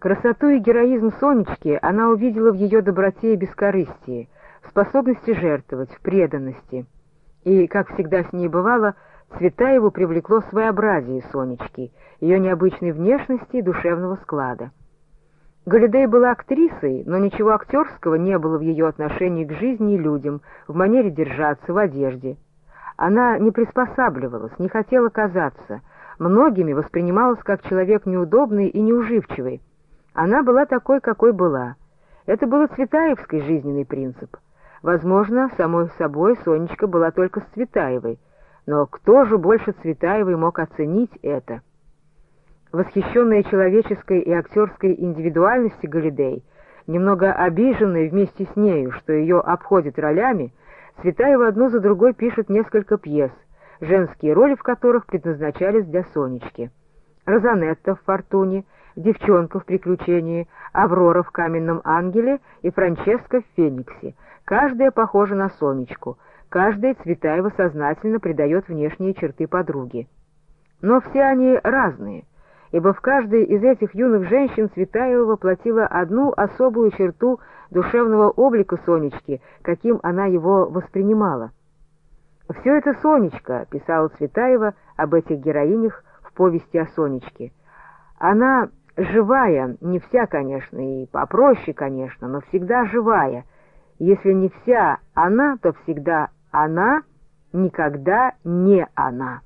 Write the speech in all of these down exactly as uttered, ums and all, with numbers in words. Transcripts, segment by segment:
Красоту и героизм Сонечки она увидела в ее доброте и бескорыстии, в способности жертвовать, в преданности. И, как всегда с ней бывало, Цветаеву привлекло своеобразие Сонечки, ее необычной внешности и душевного склада. Галидей была актрисой, но ничего актерского не было в ее отношении к жизни и людям, в манере держаться, в одежде. Она не приспосабливалась, не хотела казаться, многими воспринималась как человек неудобный и неуживчивый. Она была такой, какой была. Это был цветаевский жизненный принцип. Возможно, самой собой Сонечка была только с Цветаевой, но кто же больше Цветаевой мог оценить это? Восхищенная человеческой и актерской индивидуальностью Галидей, немного обиженная вместе с нею, что ее обходят ролями, Цветаева одну за другой пишет несколько пьес, женские роли в которых предназначались для Сонечки. Розанетта в «Фортуне», девчонка в «Приключении», Аврора в «Каменном ангеле» и Франческа в «Фениксе». Каждая похожа на Сонечку, каждая Цветаева сознательно придает внешние черты подруги. Но все они разные, ибо в каждой из этих юных женщин Цветаева воплотила одну особую черту душевного облика Сонечки, каким она его воспринимала. «Все это Сонечка», — писала Цветаева об этих героинях в повести о Сонечке. «Она живая, не вся, конечно, и попроще, конечно, но всегда живая. Если не вся она, то всегда она, никогда не она».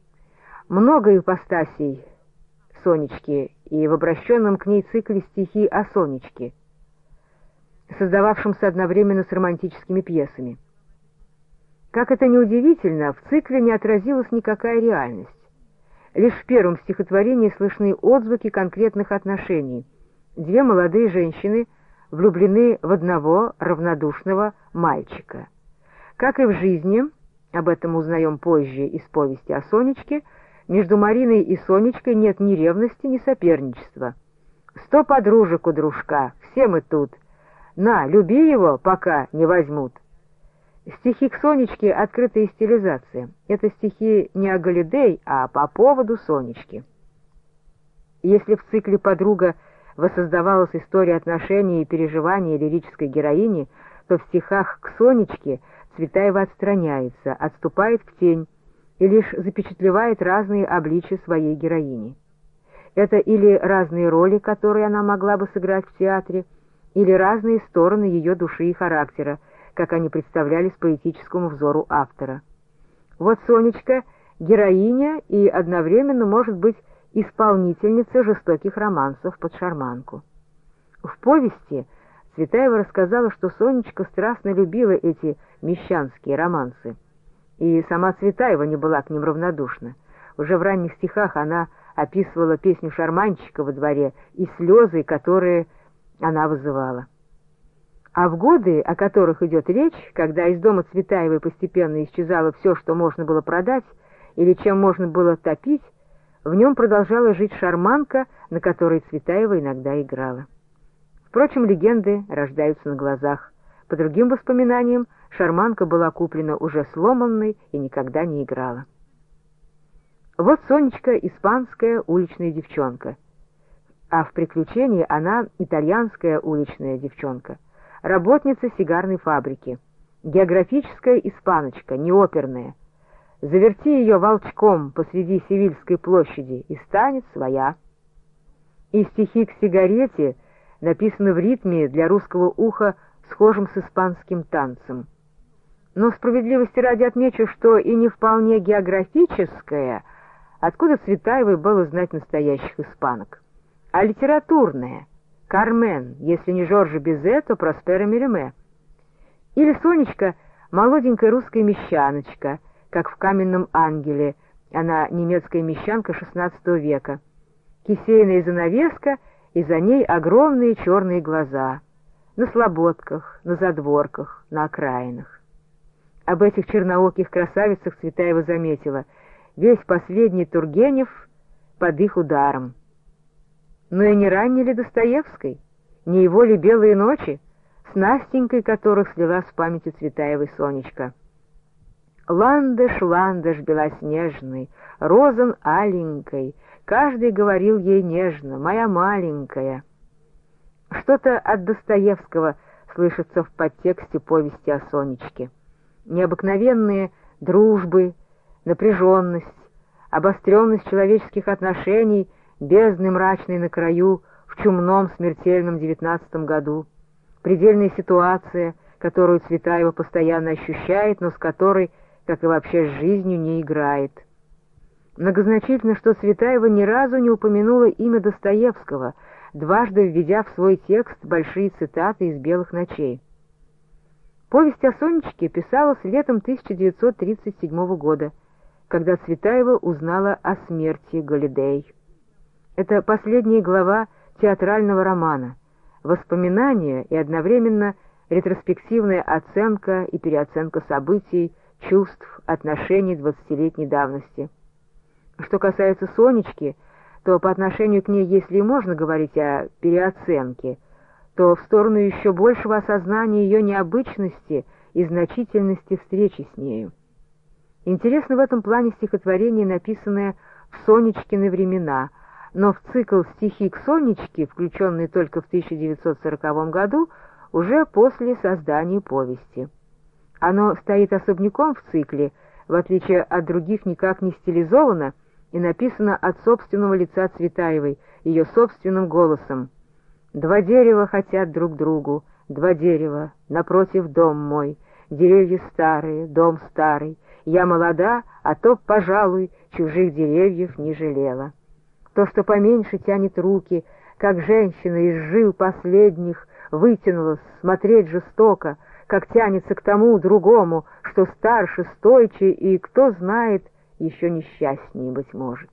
Много ипостасей Сонечки и в обращенном к ней цикле стихи о Сонечке, создававшемся одновременно с романтическими пьесами. Как это ни удивительно, в цикле не отразилась никакая реальность. Лишь в первом стихотворении слышны отзвуки конкретных отношений. Две молодые женщины влюблены в одного равнодушного мальчика. Как и в жизни, об этом узнаем позже из повести о Сонечке, между Мариной и Сонечкой нет ни ревности, ни соперничества. «Сто подружек у дружка, все мы тут. На, люби его, пока не возьмут». Стихи к Сонечке — открытая стилизация. Это стихи не о Галидей, а по поводу Сонечки. Если в цикле «Подруга» воссоздавалась история отношений и переживаний лирической героини, то в стихах к Сонечке Цветаева отстраняется, отступает в тень и лишь запечатлевает разные обличия своей героини. Это или разные роли, которые она могла бы сыграть в театре, или разные стороны ее души и характера, как они представлялись поэтическому взору автора. Вот Сонечка — героиня и одновременно, может быть, исполнительница жестоких романсов под шарманку. В повести Цветаева рассказала, что Сонечка страстно любила эти мещанские романсы, и сама Цветаева не была к ним равнодушна. Уже в ранних стихах она описывала песню шарманщика во дворе и слезы, которые она вызывала. А в годы, о которых идет речь, когда из дома Цветаевой постепенно исчезало все, что можно было продать или чем можно было топить, в нем продолжала жить шарманка, на которой Цветаева иногда играла. Впрочем, легенды рождаются на глазах. По другим воспоминаниям, шарманка была куплена уже сломанной и никогда не играла. Вот Сонечка — испанская уличная девчонка, а в «Приключении» она итальянская уличная девчонка, работница сигарной фабрики, географическая испаночка, не оперная. Заверти ее волчком посреди Севильской площади, и станет своя. И стихи к сигарете написаны в ритме для русского уха, схожим с испанским танцем. Но справедливости ради отмечу, что и не вполне географическая, откуда Цветаевой было знать настоящих испанок, а литературная, Кармен, если не Жоржа Бизе, то Проспера Мириме. Или Сонечка — молоденькая русская мещаночка, как в «Каменном ангеле», она немецкая мещанка шестнадцатого века, кисейная занавеска, и за ней огромные черные глаза, на слободках, на задворках, на окраинах. Об этих чернооких красавицах Цветаева заметила: весь последний Тургенев под их ударом. Но и не ранней ли Достоевской, не его ли «Белые ночи», с Настенькой которых слилась в памяти Цветаевой Сонечка. «Ландыш, ландыш белоснежный, розан аленькой, каждый говорил ей нежно, моя маленькая». Что-то от Достоевского слышится в подтексте повести о Сонечке. Необыкновенные дружбы, напряженность, обостренность человеческих отношений, бездны мрачной на краю в чумном смертельном девятнадцатом году, предельная ситуация, которую Цветаева постоянно ощущает, но с которой, как и вообще с жизнью, не играет. Многозначительно, что Цветаева ни разу не упомянула имя Достоевского, дважды введя в свой текст большие цитаты из «Белых ночей». Повесть о Сонечке писалась летом тысяча девятьсот тридцать седьмого года, когда Цветаева узнала о смерти Галидей. Это последняя глава театрального романа, воспоминания и одновременно ретроспективная оценка и переоценка событий, чувств, отношений двадцатилетней давности. Что касается Сонечки, то по отношению к ней, если и можно говорить о переоценке, то в сторону еще большего осознания ее необычности и значительности встречи с нею. Интересно в этом плане стихотворение, написанное в Сонечкины времена, но в цикл «Стихи к Сонечке», включенный только в тысяча девятьсот сороковом году, уже после создания повести. Оно стоит особняком в цикле, в отличие от других никак не стилизовано, и написано от собственного лица Цветаевой, ее собственным голосом. «Два дерева хотят друг другу, два дерева, напротив дом мой, деревья старые, дом старый, я молода, а то, пожалуй, чужих деревьев не жалела. То, что поменьше тянет руки, как женщина из жил последних, вытянулась, смотреть жестоко, как тянется к тому другому, что старше, стойче и, кто знает, еще несчастнее, быть может».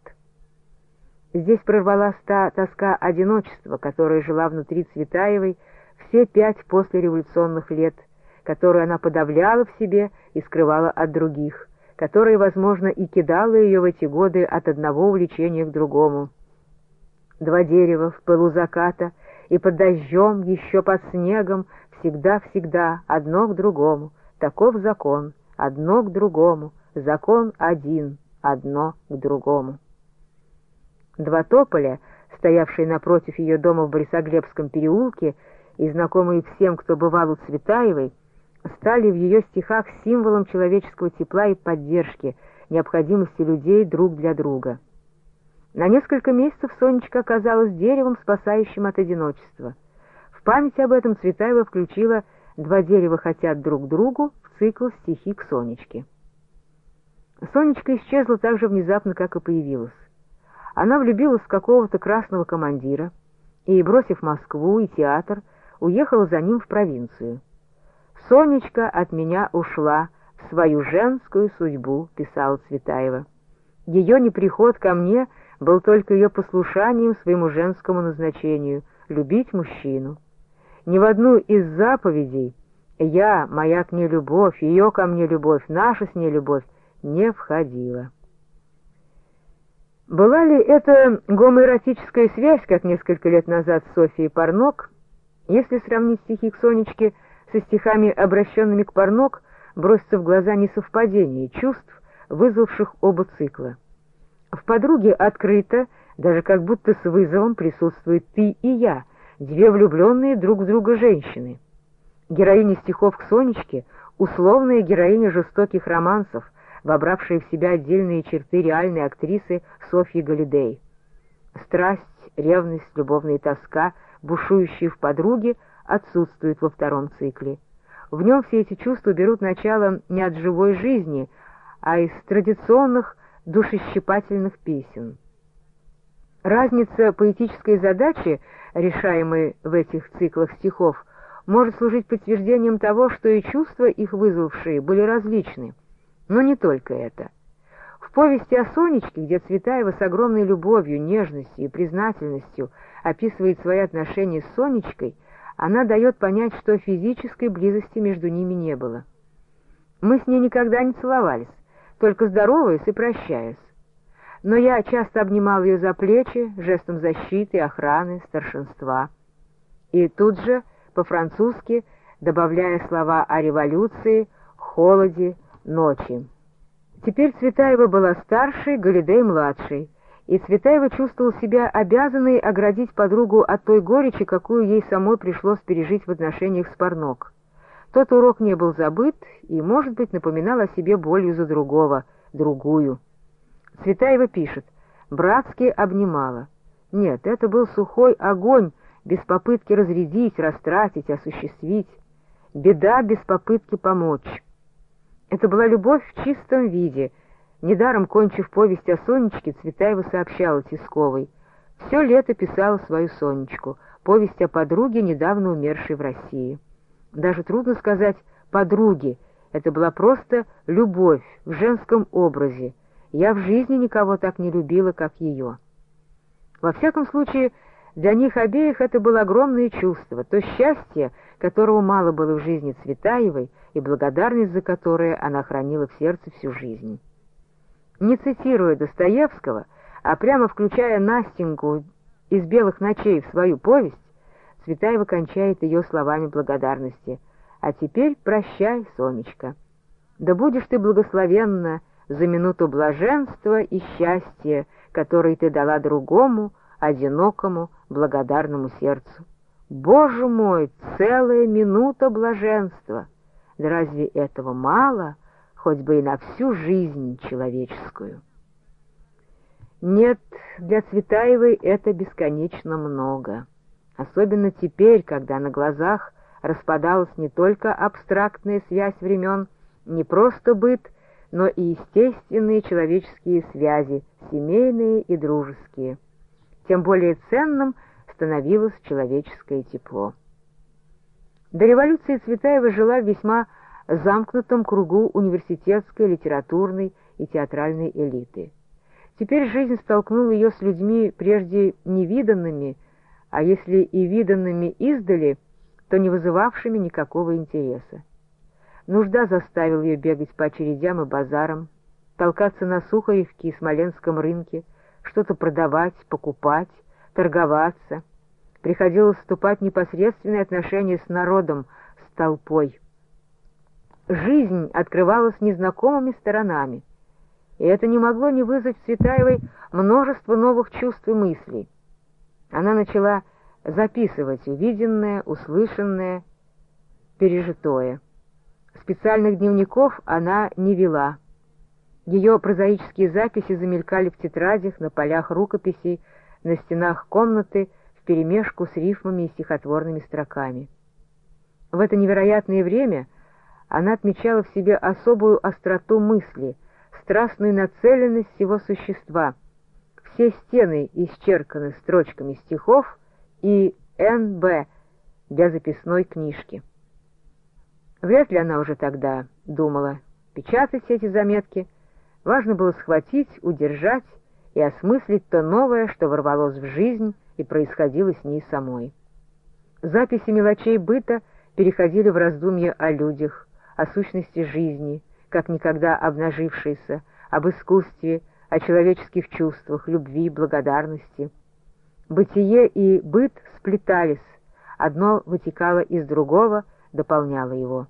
Здесь прорвалась та тоска одиночества, которая жила внутри Цветаевой все пять послереволюционных лет, которую она подавляла в себе и скрывала от других, которая, возможно, и кидала ее в эти годы от одного увлечения к другому. Два дерева в пылу заката и под дождем, еще под снегом, всегда-всегда одно к другому, таков закон, одно к другому, закон один, одно к другому. Два тополя, стоявшие напротив ее дома в Борисоглебском переулке и знакомые всем, кто бывал у Цветаевой, стали в ее стихах символом человеческого тепла и поддержки, необходимости людей друг для друга. На несколько месяцев Сонечка оказалась деревом, спасающим от одиночества. В память об этом Цветаева включила «Два дерева хотят друг другу» в цикл «Стихи к Сонечке». Сонечка исчезла так же внезапно, как и появилась. Она влюбилась в какого-то красного командира и, бросив Москву и театр, уехала за ним в провинцию. «Сонечка от меня ушла в свою женскую судьбу», — писала Цветаева. «Ее неприход ко мне был только ее послушанием своему женскому назначению — любить мужчину. Ни в одну из заповедей я, моя к ней любовь, ее ко мне любовь, наша с ней любовь не входила». Была ли это гомоэротическая связь, как несколько лет назад с Софией Парнок? Если сравнить стихи к Сонечке со стихами, обращенными к Парнок, бросится в глаза несовпадение чувств, вызвавших оба цикла. В «Подруге» открыто, даже как будто с вызовом, присутствует «ты» и «я», две влюбленные друг в друга женщины. Героиня стихов к Сонечке — условная героиня жестоких романсов, вобравшая в себя отдельные черты реальной актрисы Софьи Галидей. Страсть, ревность, любовная тоска, бушующие в «Подруге», отсутствуют во втором цикле. В нем все эти чувства берут начало не от живой жизни, а из традиционных душещипательных песен. Разница поэтической задачи, решаемой в этих циклах стихов, может служить подтверждением того, что и чувства, их вызвавшие, были различны. Но не только это. В повести о Сонечке, где Цветаева с огромной любовью, нежностью и признательностью описывает свои отношения с Сонечкой, она дает понять, что физической близости между ними не было. «Мы с ней никогда не целовались, только здороваясь и прощаясь. Но я часто обнимал ее за плечи, жестом защиты, охраны, старшинства». И тут же, по-французски, добавляя слова о революции, холоде, ночи. Теперь Цветаева была старшей, Галидей младшей, и Цветаева чувствовал себя обязанной оградить подругу от той горечи, какую ей самой пришлось пережить в отношениях с Парнок. Тот урок не был забыт и, может быть, напоминал о себе болью за другого, другую. Цветаева пишет: «Братски обнимала. Нет, это был сухой огонь, без попытки разрядить, растратить, осуществить. Беда без попытки помочь». Это была любовь в чистом виде. Недаром, кончив повесть о Сонечке, Цветаева сообщала Тисковой: «Все лето писала свою Сонечку, повесть о подруге, недавно умершей в России». Даже трудно сказать «подруги», это была просто любовь в женском образе. Я в жизни никого так не любила, как ее. Во всяком случае, для них обеих это было огромное чувство, то счастье, которого мало было в жизни Цветаевой, и благодарность за которое она хранила в сердце всю жизнь. Не цитируя Достоевского, а прямо включая Настеньку из «Белых ночей» в свою повесть, Цветаева кончает ее словами благодарности: «А теперь прощай, Сонечка. Да будешь ты благословенна за минуту блаженства и счастья, которые ты дала другому, одинокому, благодарному сердцу. Боже мой, целая минута блаженства! Да разве этого мало, хоть бы и на всю жизнь человеческую?» Нет, для Цветаевой это бесконечно много. Особенно теперь, когда на глазах распадалась не только абстрактная связь времен, не просто быт, но и естественные человеческие связи, семейные и дружеские. Тем более ценным становилось человеческое тепло. До революции Цветаева жила в весьма замкнутом кругу университетской, литературной и театральной элиты. Теперь жизнь столкнула ее с людьми, прежде невиданными, а если и виданными издали, то не вызывавшими никакого интереса. Нужда заставила ее бегать по очередям и базарам, толкаться на Сухаревке и Смоленском рынке, что-то продавать, покупать, торговаться. Приходилось вступать в непосредственные отношения с народом, с толпой. Жизнь открывалась незнакомыми сторонами, и это не могло не вызвать в Цветаевой множество новых чувств и мыслей. Она начала записывать увиденное, услышанное, пережитое. Специальных дневников она не вела. Ее прозаические записи замелькали в тетрадях, на полях рукописей, на стенах комнаты, вперемешку с рифмами и стихотворными строками. В это невероятное время она отмечала в себе особую остроту мысли, страстную нацеленность всего существа. Все стены исчерканы строчками стихов и эн бэ для записной книжки. Вряд ли она уже тогда думала печатать эти заметки. Важно было схватить, удержать и осмыслить то новое, что ворвалось в жизнь и происходило с ней самой. Записи мелочей быта переходили в раздумья о людях, о сущности жизни, как никогда обнажившейся, об искусстве, о человеческих чувствах, любви, благодарности. Бытие и быт сплетались, одно вытекало из другого, дополняло его.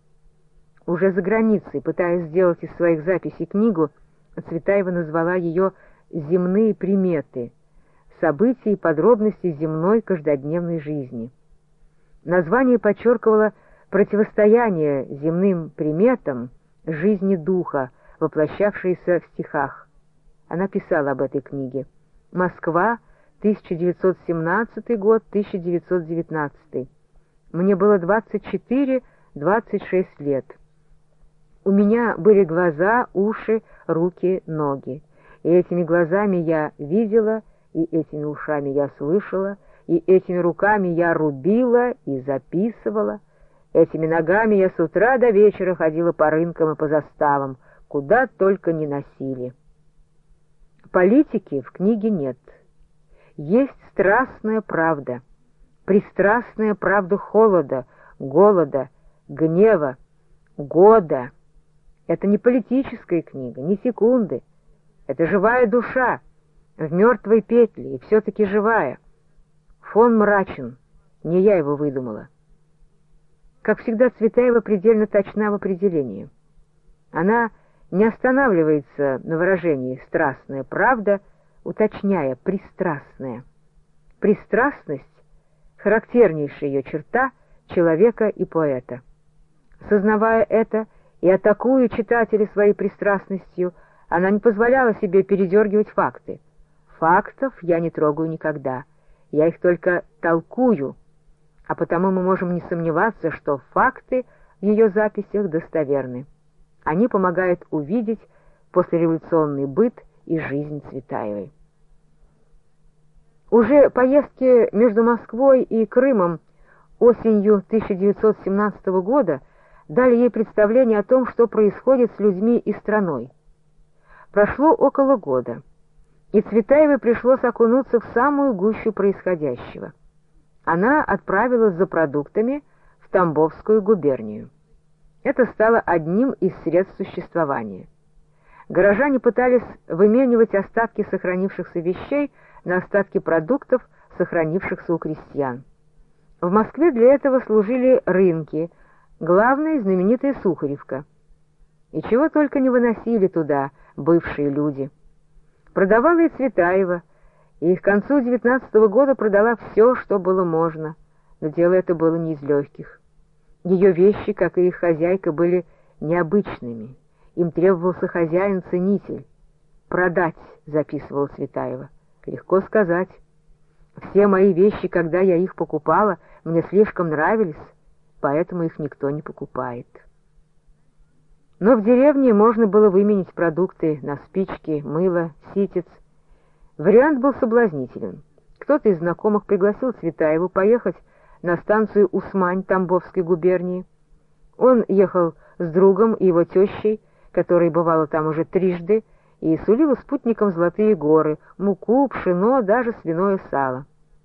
Уже за границей, пытаясь сделать из своих записей книгу, Цветаева назвала ее «Земные приметы», события и подробности земной каждодневной жизни. Название подчеркивало противостояние земным приметам жизни духа, воплощавшейся в стихах. Она писала об этой книге. Москва, тысяча девятьсот семнадцатый год, тысяча девятьсот девятнадцатый. Мне было двадцать четыре — двадцать шесть лет. У меня были глаза, уши, руки, ноги. И этими глазами я видела, и этими ушами я слышала, и этими руками я рубила и записывала. Этими ногами я с утра до вечера ходила по рынкам и по заставам, куда только не носили. Политики в книге нет. Есть страстная правда, пристрастная правда холода, голода, гнева, года. Это не политическая книга, ни секунды. Это живая душа, в мертвой петле, и все-таки живая. Фон мрачен, не я его выдумала. Как всегда, Цветаева предельно точна в определении. Она не останавливается на выражении «страстная правда», уточняя «пристрастная». Пристрастность — характернейшая ее черта человека и поэта. Сознавая это и атакуя читателя своей пристрастностью, она не позволяла себе передергивать факты. Фактов я не трогаю никогда, я их только толкую, а потому мы можем не сомневаться, что факты в ее записях достоверны. Они помогают увидеть послереволюционный быт и жизнь Цветаевой. Уже поездки между Москвой и Крымом осенью тысяча девятьсот семнадцатого года дали ей представление о том, что происходит с людьми и страной. Прошло около года, и Цветаевой пришлось окунуться в самую гущу происходящего. Она отправилась за продуктами в Тамбовскую губернию. Это стало одним из средств существования. Горожане пытались выменивать остатки сохранившихся вещей на остатки продуктов, сохранившихся у крестьян. В Москве для этого служили рынки, главная знаменитая Сухаревка. И чего только не выносили туда бывшие люди. Продавала и Цветаева, и к концу девятнадцатого года продала все, что было можно, но дело это было не из легких. Ее вещи, как и их хозяйка, были необычными, им требовался хозяин-ценитель. «Продать», — записывала Цветаева. Легко сказать. Все мои вещи, когда я их покупала, мне слишком нравились, поэтому их никто не покупает. Но в деревне можно было выменить продукты на спички, мыло, ситец. Вариант был соблазнителен. Кто-то из знакомых пригласил Цветаеву поехать на станцию Усмань Тамбовской губернии. Он ехал с другом и его тещей, которая бывала там уже трижды, и сулила спутникам золотые горы, муку, пшено, даже свиное сало.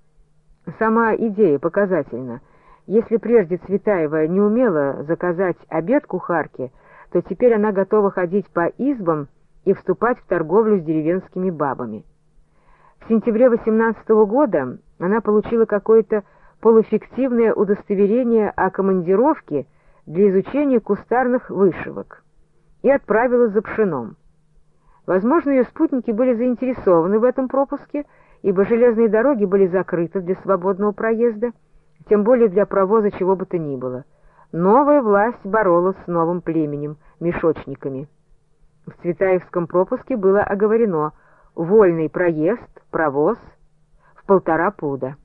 Сама идея показательна. Если прежде Цветаева не умела заказать обед кухарке, то теперь она готова ходить по избам и вступать в торговлю с деревенскими бабами. В сентябре восемнадцатого года она получила какое-то полуфиктивное удостоверение о командировке для изучения кустарных вышивок и отправилась за пшеном. Возможно, ее спутники были заинтересованы в этом пропуске, ибо железные дороги были закрыты для свободного проезда, тем более для провоза чего бы то ни было. Новая власть боролась с новым племенем, мешочниками. В Цветаевском пропуске было оговорено вольный проезд, провоз в полтора пуда.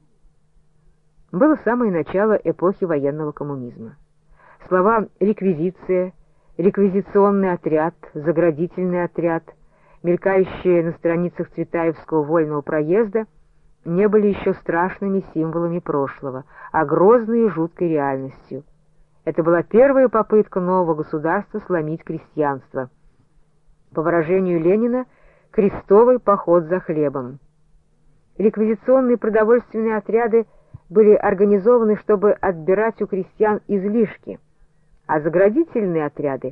Было самое начало эпохи военного коммунизма. Слова «реквизиция», «реквизиционный отряд», «заградительный отряд», мелькающие на страницах Цветаевского вольного проезда, не были еще страшными символами прошлого, а грозной и жуткой реальностью. Это была первая попытка нового государства сломить крестьянство. По выражению Ленина, крестовый поход за хлебом. Реквизиционные продовольственные отряды были организованы, чтобы отбирать у крестьян излишки, а заградительные отряды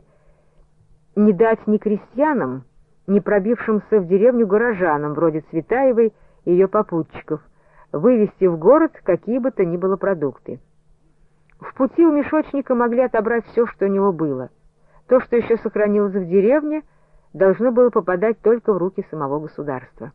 не дать ни крестьянам, ни пробившимся в деревню горожанам, вроде Цветаевой и ее попутчиков, вывести в город какие бы то ни было продукты. В пути у мешочника могли отобрать все, что у него было. То, что еще сохранилось в деревне, должно было попадать только в руки самого государства.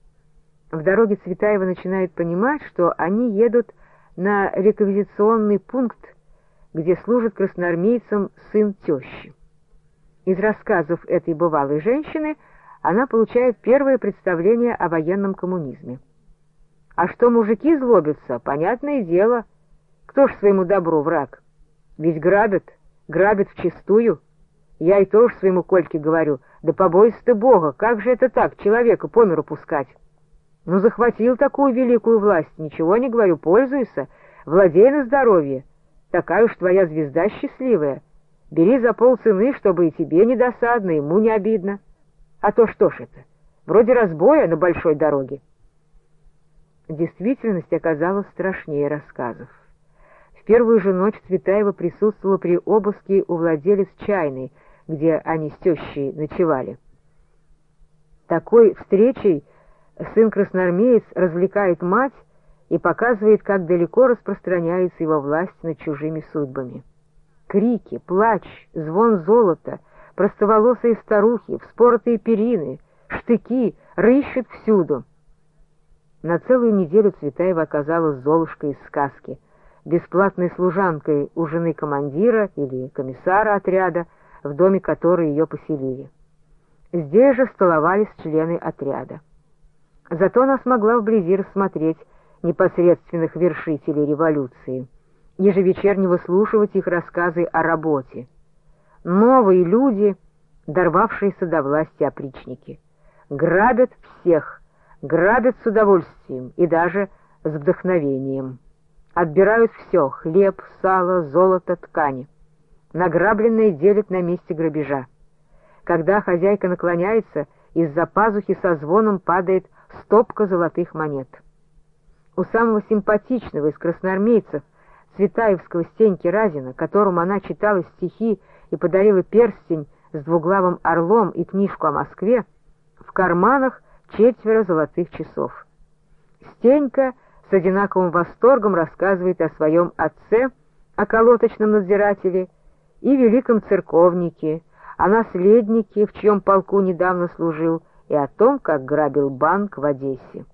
В дороге Цветаева начинает понимать, что они едут на реквизиционный пункт, где служит красноармейцам сын тещи. Из рассказов этой бывалой женщины она получает первое представление о военном коммунизме. А что мужики злобятся, понятное дело. Кто ж своему добру враг? Ведь грабят, грабят вчистую. Я и тоже своему Кольке говорю: да побойся ты Бога, как же это так, человека по миру пускать? Ну, захватил такую великую власть, ничего не говорю, пользуйся, владей на здоровье. Такая уж твоя звезда счастливая. Бери за полцены, чтобы и тебе не досадно, и ему не обидно. А то что ж это? Вроде разбоя на большой дороге. Действительность оказалась страшнее рассказов. В первую же ночь Цветаева присутствовала при обыске у владелец чайной, где они с тещей ночевали. Такой встречей сын-красноармеец развлекает мать и показывает, как далеко распространяется его власть над чужими судьбами. Крики, плач, звон золота, простоволосые старухи, вспоротые перины, штыки, рыщут всюду. На целую неделю Цветаева оказалась Золушкой из сказки, бесплатной служанкой у жены командира или комиссара отряда, в доме которой ее поселили. Здесь же столовались члены отряда. Зато она смогла вблизи рассмотреть непосредственных вершителей революции, ежевечерне выслушивать их рассказы о работе. Новые люди, дорвавшиеся до власти опричники, грабят всех, грабят с удовольствием и даже с вдохновением. Отбирают все — хлеб, сало, золото, ткани. Награбленное делят на месте грабежа. Когда хозяйка наклоняется, из-за пазухи со звоном падает стопка золотых монет. У самого симпатичного из красноармейцев, цветаевского Стеньки Разина, которому она читала стихи и подарила перстень с двуглавым орлом и книжку о Москве, в карманах четверо золотых часов. Стенька с одинаковым восторгом рассказывает о своем отце, о колоточном надзирателе и великом церковнике, о наследнике, в чьем полку недавно служил, и о том, как грабил банк в Одессе.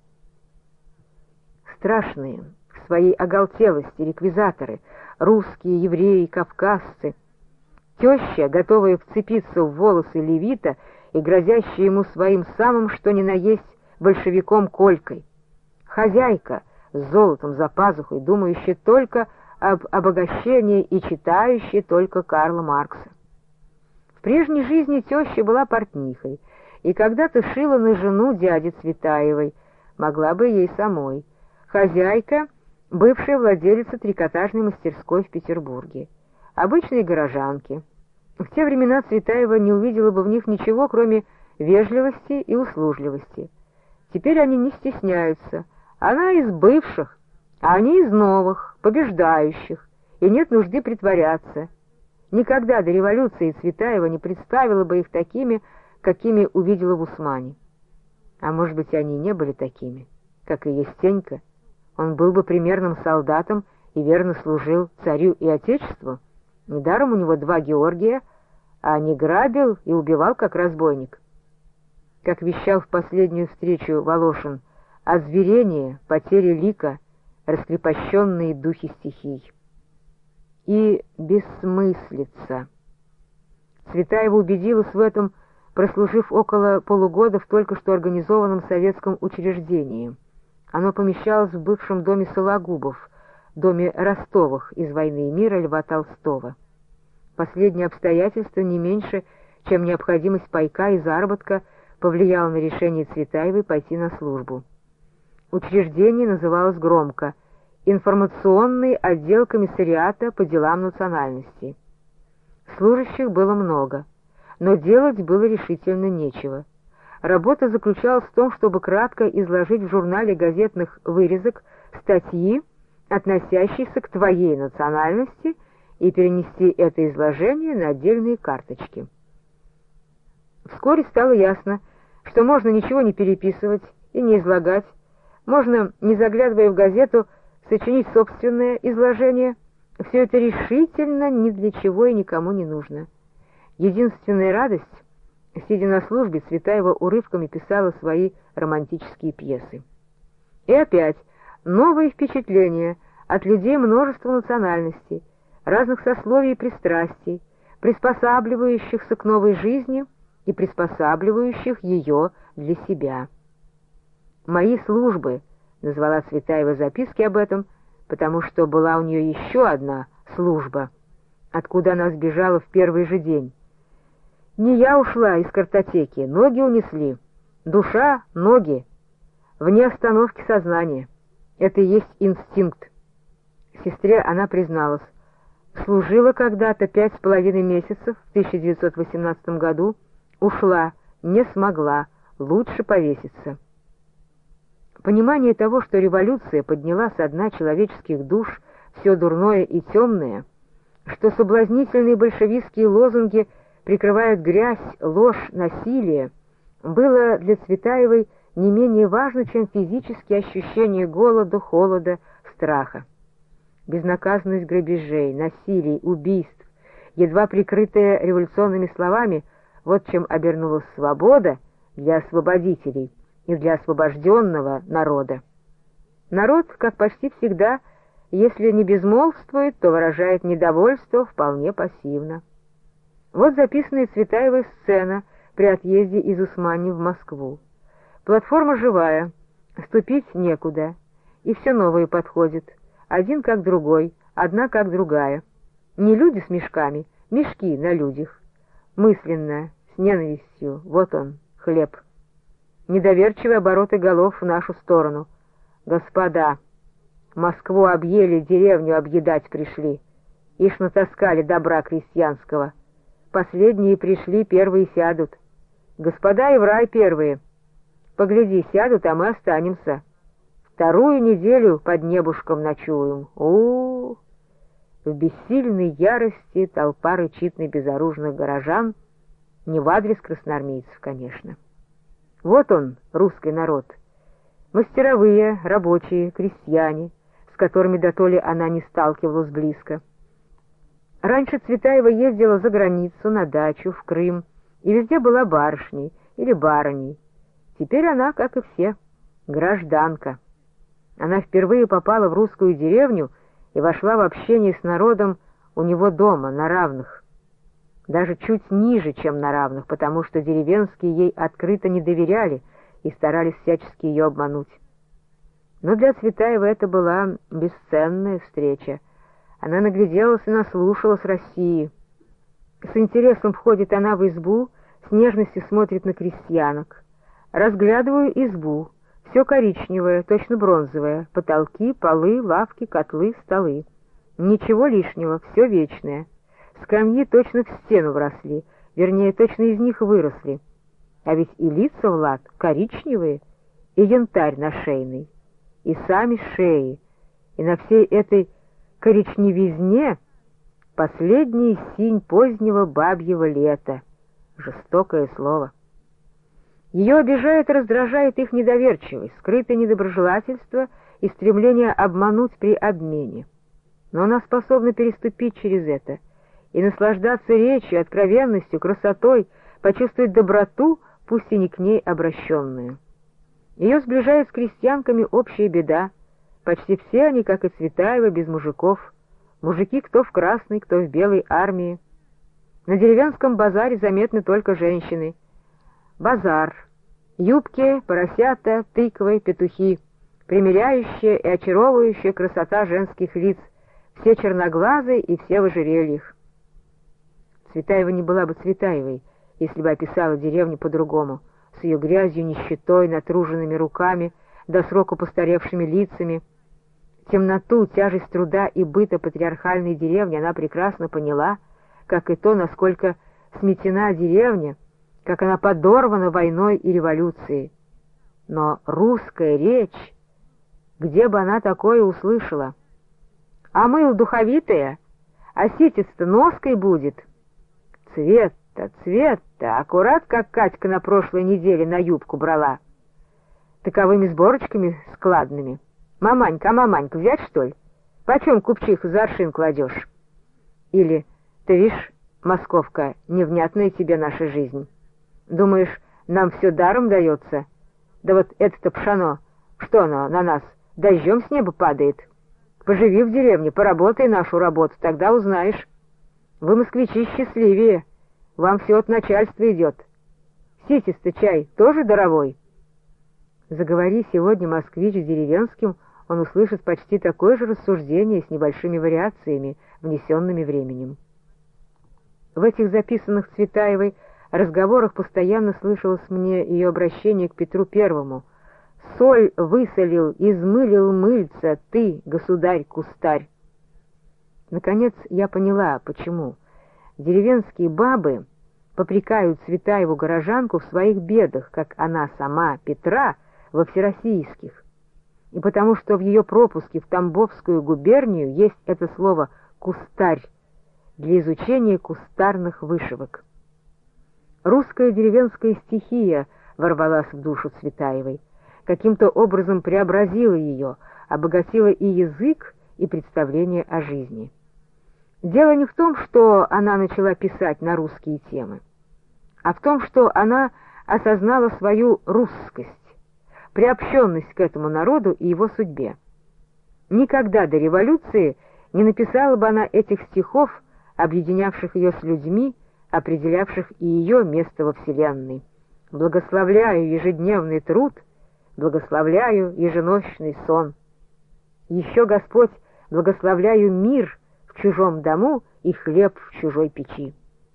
Страшные в своей оголтелости реквизаторы, русские, евреи, кавказцы, теща, готовая вцепиться в волосы левита и грозящая ему своим самым что ни на есть большевиком Колькой, хозяйка с золотом за пазухой, думающая только об обогащении и читающая только Карла Маркса. В прежней жизни теща была портнихой, и когда-то шила на жену дяди Цветаевой, могла бы ей самой. Хозяйка — бывшая владелица трикотажной мастерской в Петербурге. Обычные горожанки. В те времена Цветаева не увидела бы в них ничего, кроме вежливости и услужливости. Теперь они не стесняются. Она из бывших, а они из новых, побеждающих, и нет нужды притворяться. Никогда до революции Цветаева не представила бы их такими, какими увидела в Усмане. А может быть, они не были такими, как и Стенька. Он был бы примерным солдатом и верно служил царю и отечеству. Недаром у него два Георгия, а не грабил и убивал, как разбойник. Как вещал в последнюю встречу Волошин, озверение, потеря лика, раскрепощенные духи стихий. И бессмыслица. Цветаева убедилась в этом, прослужив около полугода в только что организованном советском учреждении. Оно помещалось в бывшем доме Сологубов, доме Ростовых из «Войны и мира» Льва Толстого. Последнее обстоятельство не меньше, чем необходимость пайка и заработка, повлияло на решение Цветаевой пойти на службу. Учреждение называлось громко «Информационный отдел комиссариата по делам национальностей». Служащих было много, но делать было решительно нечего. Работа заключалась в том, чтобы кратко изложить в журнале газетных вырезок статьи, относящиеся к твоей национальности, и перенести это изложение на отдельные карточки. Вскоре стало ясно, что можно ничего не переписывать и не излагать, можно, не заглядывая в газету, сочинить собственное изложение. Все это решительно ни для чего и никому не нужно. Единственная радость, сидя на службе, Цветаева урывками писала свои романтические пьесы. И опять новые впечатления от людей множества национальностей, разных сословий и пристрастий, приспосабливающихся к новой жизни и приспосабливающих ее для себя. «Мои службы», — назвала Цветаева записки об этом, потому что была у нее еще одна служба, откуда она сбежала в первый же день. Не я ушла из картотеки, ноги унесли. Душа — ноги. Вне остановки сознания. Это и есть инстинкт. Сестре она призналась. Служила когда-то пять с половиной месяцев в тысяча девятьсот восемнадцатом году. Ушла, не смогла, лучше повеситься. Понимание того, что революция подняла со дна человеческих душ все дурное и темное, что соблазнительные большевистские лозунги прикрывают грязь, ложь, насилие, было для Цветаевой не менее важно, чем физические ощущения голода, холода, страха. Безнаказанность грабежей, насилий, убийств, едва прикрытая революционными словами, вот чем обернулась свобода для освободителей, и для освобожденного народа. Народ, как почти всегда, если не безмолвствует, то выражает недовольство вполне пассивно. Вот записанная Цветаевой сцена при отъезде из Усмани в Москву. Платформа живая, ступить некуда, и все новое подходит, один как другой, одна как другая. Не люди с мешками, мешки на людях. Мысленно, с ненавистью, вот он, хлеб. Недоверчивые обороты голов в нашу сторону. Господа, Москву объели, деревню объедать пришли. Ишь натаскали добра крестьянского. Последние пришли, первые сядут. Господа и в рай первые. Погляди, сядут, а мы останемся. Вторую неделю под небушком ночуем. У-у-у! В бессильной ярости толпа рычит на безоружных горожан, не в адрес красноармейцев, конечно. Вот он, русский народ. Мастеровые, рабочие, крестьяне, с которыми дотоле она не сталкивалась близко. Раньше Цветаева ездила за границу, на дачу, в Крым, и везде была барышней или барыней. Теперь она, как и все, гражданка. Она впервые попала в русскую деревню и вошла в общение с народом у него дома, на равных. Даже чуть ниже, чем на равных, потому что деревенские ей открыто не доверяли и старались всячески ее обмануть. Но для Цветаевой это была бесценная встреча. Она нагляделась и наслушалась России. С интересом входит она в избу, с нежностью смотрит на крестьянок. Разглядываю избу. Все коричневое, точно бронзовое. Потолки, полы, лавки, котлы, столы. Ничего лишнего, все вечное. Скамьи точно в стену вросли, вернее, точно из них выросли. А ведь и лица, Влад, коричневые, и янтарь нашейный, и сами шеи, и на всей этой коричневизне последний синь позднего бабьего лета. Жестокое слово. Ее обижает и раздражает их недоверчивость, скрытое недоброжелательство и стремление обмануть при обмене. Но она способна переступить через это и наслаждаться речью, откровенностью, красотой, почувствовать доброту, пусть и не к ней обращенную. Ее сближает с крестьянками общая беда. Почти все они, как и Цветаева, без мужиков. Мужики кто в красной, кто в белой армии. На деревенском базаре заметны только женщины. Базар. Юбки, поросята, тыквы, петухи. Примиряющая и очаровывающая красота женских лиц. Все черноглазые и все в ожерельях. Цветаева не была бы Цветаевой, если бы описала деревню по-другому, с ее грязью, нищетой, натруженными руками, до срока постаревшими лицами. Темноту, тяжесть труда и быта патриархальной деревни она прекрасно поняла, как и то, насколько сметена деревня, как она подорвана войной и революцией. Но русская речь, где бы она такое услышала? А мыл духовитая, а ситец-то ноской будет. Цвет-то, цвет-то, аккурат, как Катька на прошлой неделе на юбку брала. Таковыми сборочками складными. Маманька, а маманька взять, что ли? Почем купчиху за аршин кладешь? Или, ты вишь, московка, невнятная тебе наша жизнь. Думаешь, нам все даром дается? Да вот это-то пшено, что оно на нас, дождем с неба падает? Поживи в деревне, поработай нашу работу, тогда узнаешь. Вы, москвичи, счастливее, вам все от начальства идет. Ситец-то чай тоже даровой? Заговори сегодня москвич с деревенским, он услышит почти такое же рассуждение с небольшими вариациями, внесенными временем. В этих записанных Цветаевой разговорах постоянно слышалось мне ее обращение к Петру Первому. «Соль высолил, измылил мыльца, ты, государь-кустарь». Наконец я поняла, почему. Деревенские бабы попрекают Цветаеву горожанку в своих бедах, как она сама, Петра, во всероссийских. И потому что в ее пропуске в Тамбовскую губернию есть это слово «кустарь» для изучения кустарных вышивок. Русская деревенская стихия ворвалась в душу Цветаевой, каким-то образом преобразила ее, обогатила и язык, и представление о жизни. Дело не в том, что она начала писать на русские темы, а в том, что она осознала свою русскость, приобщенность к этому народу и его судьбе. Никогда до революции не написала бы она этих стихов, объединявших ее с людьми, определявших и ее место во Вселенной. «Благословляю ежедневный труд, благословляю еженочный сон. Еще, Господь, благословляю мир в чужом дому и хлеб в чужой печи».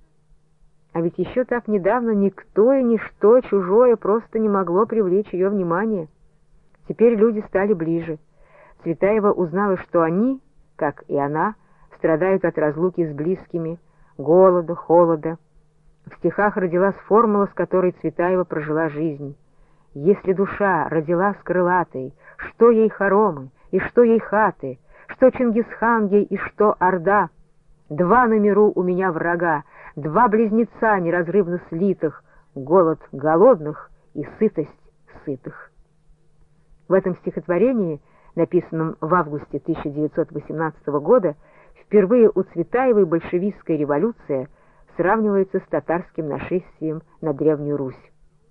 А ведь еще так недавно никто и ничто чужое просто не могло привлечь ее внимание. Теперь люди стали ближе. Цветаева узнала, что они, как и она, страдают от разлуки с близкими, голода, холода. В стихах родилась формула, с которой Цветаева прожила жизнь. «Если душа родилась крылатой, что ей хоромы, и что ей хаты, что Чингисхан ей, и что Орда? Два на миру у меня врага, два близнеца неразрывно слитых, голод голодных и сытость сытых». В этом стихотворении, написанном в августе тысяча девятьсот восемнадцатого года, впервые у Цветаевой большевистская революция сравнивается с татарским нашествием на Древнюю Русь.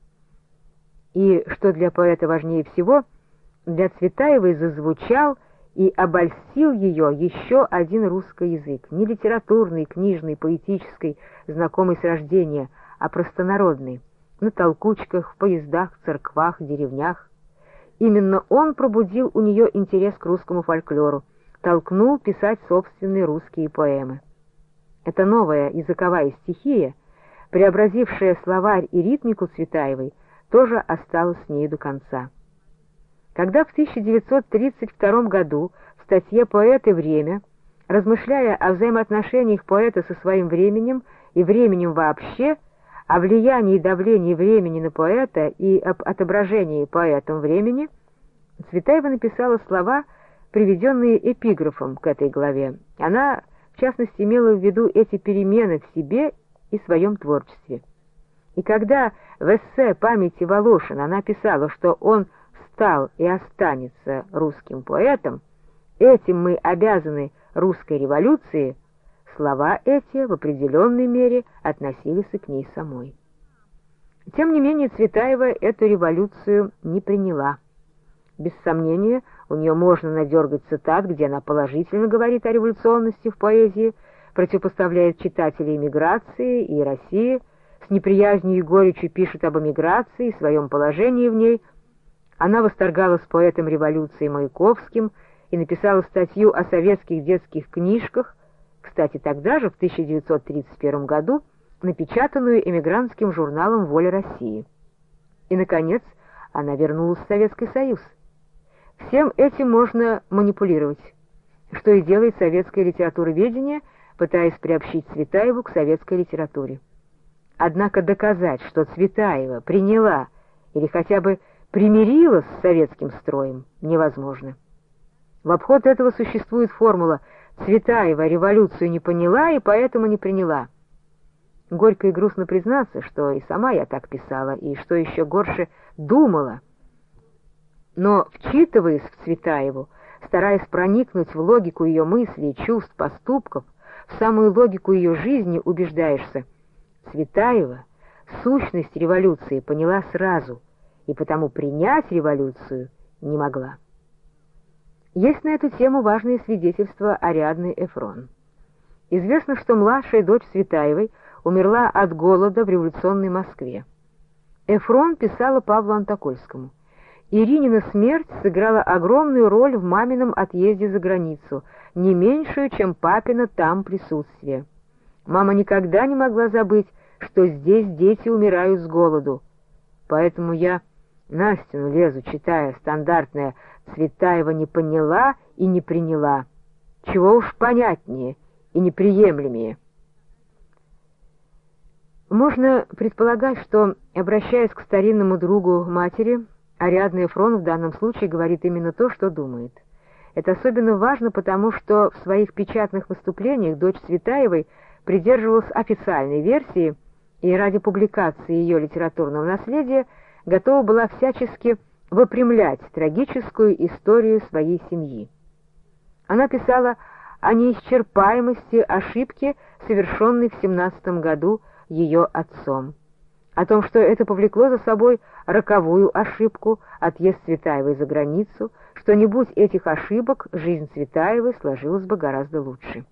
И, что для поэта важнее всего, для Цветаевой зазвучал и обольстил ее еще один русский язык, не литературный, книжный, поэтический, знакомый с рождения, а простонародный, на толкучках, в поездах, в церквах, в деревнях. Именно он пробудил у нее интерес к русскому фольклору, толкнул писать собственные русские поэмы. Эта новая языковая стихия, преобразившая словарь и ритмику Цветаевой, тоже осталась с ней до конца. Когда в тысяча девятьсот тридцать втором году в статье «Поэт и время», размышляя о взаимоотношениях поэта со своим временем и временем вообще, о влиянии и давлении времени на поэта и об отображении поэтом времени, Цветаева написала слова, приведенные эпиграфом к этой главе. Она, в частности, имела в виду эти перемены в себе и своем творчестве. И когда в эссе «Памяти Волошина» она писала, что он стал и останется русским поэтом, этим мы обязаны русской революции, слова эти в определенной мере относились и к ней самой. Тем не менее, Цветаева эту революцию не приняла. Без сомнения, у нее можно надергать цитат, где она положительно говорит о революционности в поэзии, противопоставляет читателей эмиграции и России, с неприязнью и горечью пишет об эмиграции и своем положении в ней. Она восторгалась поэтом революции Маяковским и написала статью о советских детских книжках, кстати, тогда же, в тысяча девятьсот тридцать первом году, напечатанную эмигрантским журналом «Воля России». И, наконец, она вернулась в Советский Союз. Всем этим можно манипулировать, что и делает советское литературоведение, пытаясь приобщить Цветаеву к советской литературе. Однако доказать, что Цветаева приняла или хотя бы примирилась с советским строем, невозможно. В обход этого существует формула «Цветаева революцию не поняла и поэтому не приняла». Горько и грустно признаться, что и сама я так писала, и, что еще горше, думала. Но, вчитываясь в Цветаеву, стараясь проникнуть в логику ее мыслей, чувств, поступков, в самую логику ее жизни, убеждаешься, Цветаева сущность революции поняла сразу, и потому принять революцию не могла. Есть на эту тему важные свидетельства Ариадны Эфрон. Известно, что младшая дочь Цветаевой умерла от голода в революционной Москве. Эфрон писала Павлу Антокольскому: «Иринина смерть сыграла огромную роль в мамином отъезде за границу, не меньшую, чем папина там присутствие. Мама никогда не могла забыть, что здесь дети умирают с голоду. Поэтому я на стену лезу, читая стандартное «Цветаева не поняла и не приняла». Чего уж понятнее и неприемлемее». Можно предполагать, что, обращаясь к старинному другу матери, Ариадна Эфрон в данном случае говорит именно то, что думает. Это особенно важно, потому что в своих печатных выступлениях дочь Цветаевой придерживалась официальной версии и ради публикации ее литературного наследия готова была всячески выпрямлять трагическую историю своей семьи. Она писала о неисчерпаемости ошибки, совершенной в семнадцатом году ее отцом. о том, что это повлекло за собой роковую ошибку, отъезд Цветаевой за границу, что не будь этих ошибок, жизнь Цветаевой сложилась бы гораздо лучше.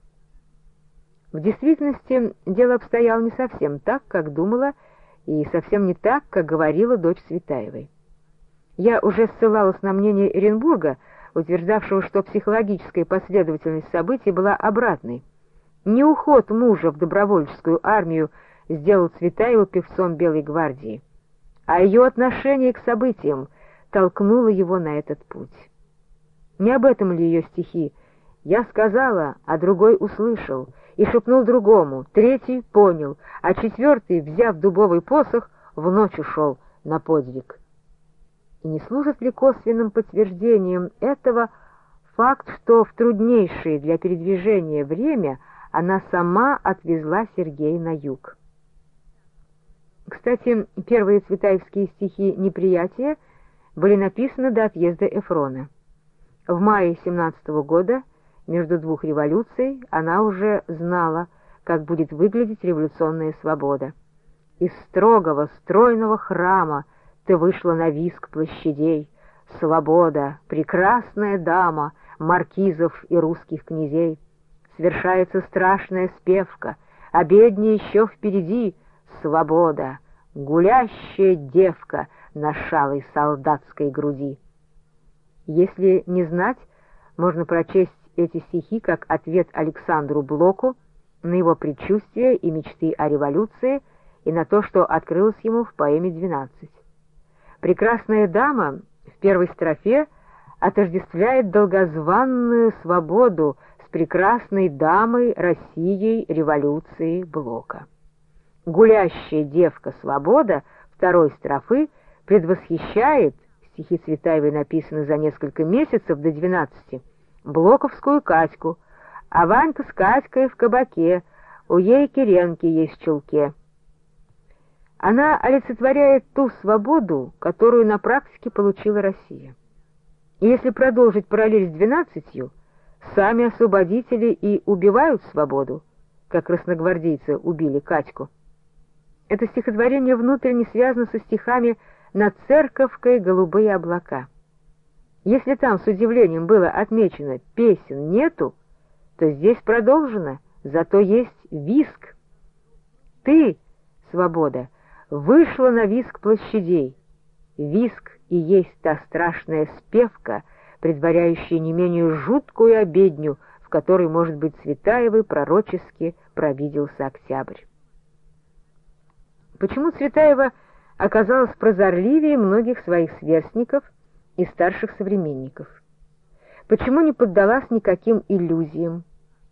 В действительности дело обстояло не совсем так, как думала, и совсем не так, как говорила дочь Цветаевой. Я уже ссылалась на мнение Эренбурга, утверждавшего, что психологическая последовательность событий была обратной. Не уход мужа в добровольческую армию сделал Цветаеву певцом Белой гвардии, а ее отношение к событиям толкнуло его на этот путь. Не об этом ли ее стихи? «Я сказала, а другой услышал, и шепнул другому, третий понял, а четвертый, взяв дубовый посох, в ночь ушел на подвиг». И не служит ли косвенным подтверждением этого факт, что в труднейшее для передвижения время она сама отвезла Сергея на юг? Кстати, первые цветаевские стихи «Неприятие» были написаны до отъезда Эфрона. В мае семнадцатого года, между двух революций, она уже знала, как будет выглядеть революционная свобода. Из строгого, стройного храма ты вышла на виск площадей. Свобода, прекрасная дама, маркизов и русских князей. Свершается страшная спевка, обедня еще впереди. Свобода, гулящая девка на шалой солдатской груди. Если не знать, можно прочесть эти стихи как ответ Александру Блоку на его предчувствия и мечты о революции и на то, что открылось ему в поэме «двенадцать». Прекрасная дама в первой строфе отождествляет долгозванную свободу с прекрасной дамой Россией революции Блока. Гулящая девка свобода второй строфы предвосхищает, стихи Цветаевой написаны за несколько месяцев до двенадцати, блоковскую Катьку, а Ванька с Катькой в кабаке, у ей Киренки есть в чулке. Она олицетворяет ту свободу, которую на практике получила Россия. И если продолжить параллель с двенадцатью, сами освободители и убивают свободу, как красногвардейцы убили Катьку. Это стихотворение внутренне связано со стихами «Над церковкой голубые облака». Если там с удивлением было отмечено «песен нету», то здесь продолжено, зато есть виск. Ты, свобода, вышла на виск площадей. Виск и есть та страшная спевка, предваряющая не менее жуткую обедню, в которой, может быть, Цветаевой пророчески провиделся октябрь. Почему Цветаева оказалась прозорливее многих своих сверстников и старших современников? Почему не поддалась никаким иллюзиям?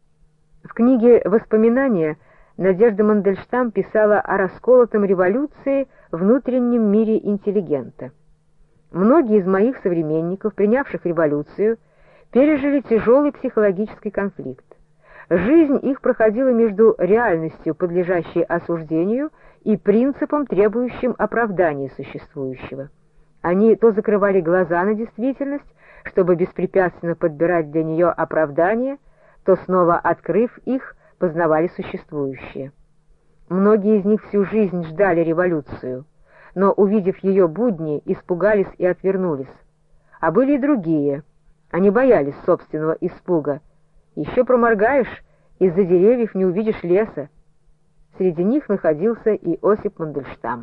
В книге «Воспоминания» Надежда Мандельштам писала о расколотом революции внутреннем мире интеллигента. Многие из моих современников, принявших революцию, пережили тяжелый психологический конфликт. Жизнь их проходила между реальностью, подлежащей осуждению, и принципом, требующим оправдания существующего. Они то закрывали глаза на действительность, чтобы беспрепятственно подбирать для нее оправдания, то снова, открыв их, познавали существующее. Многие из них всю жизнь ждали революцию, но, увидев ее будни, испугались и отвернулись. А были и другие. Они боялись собственного испуга. Еще проморгаешь, из-за деревьев не увидишь леса. Среди них находился и Осип Мандельштам.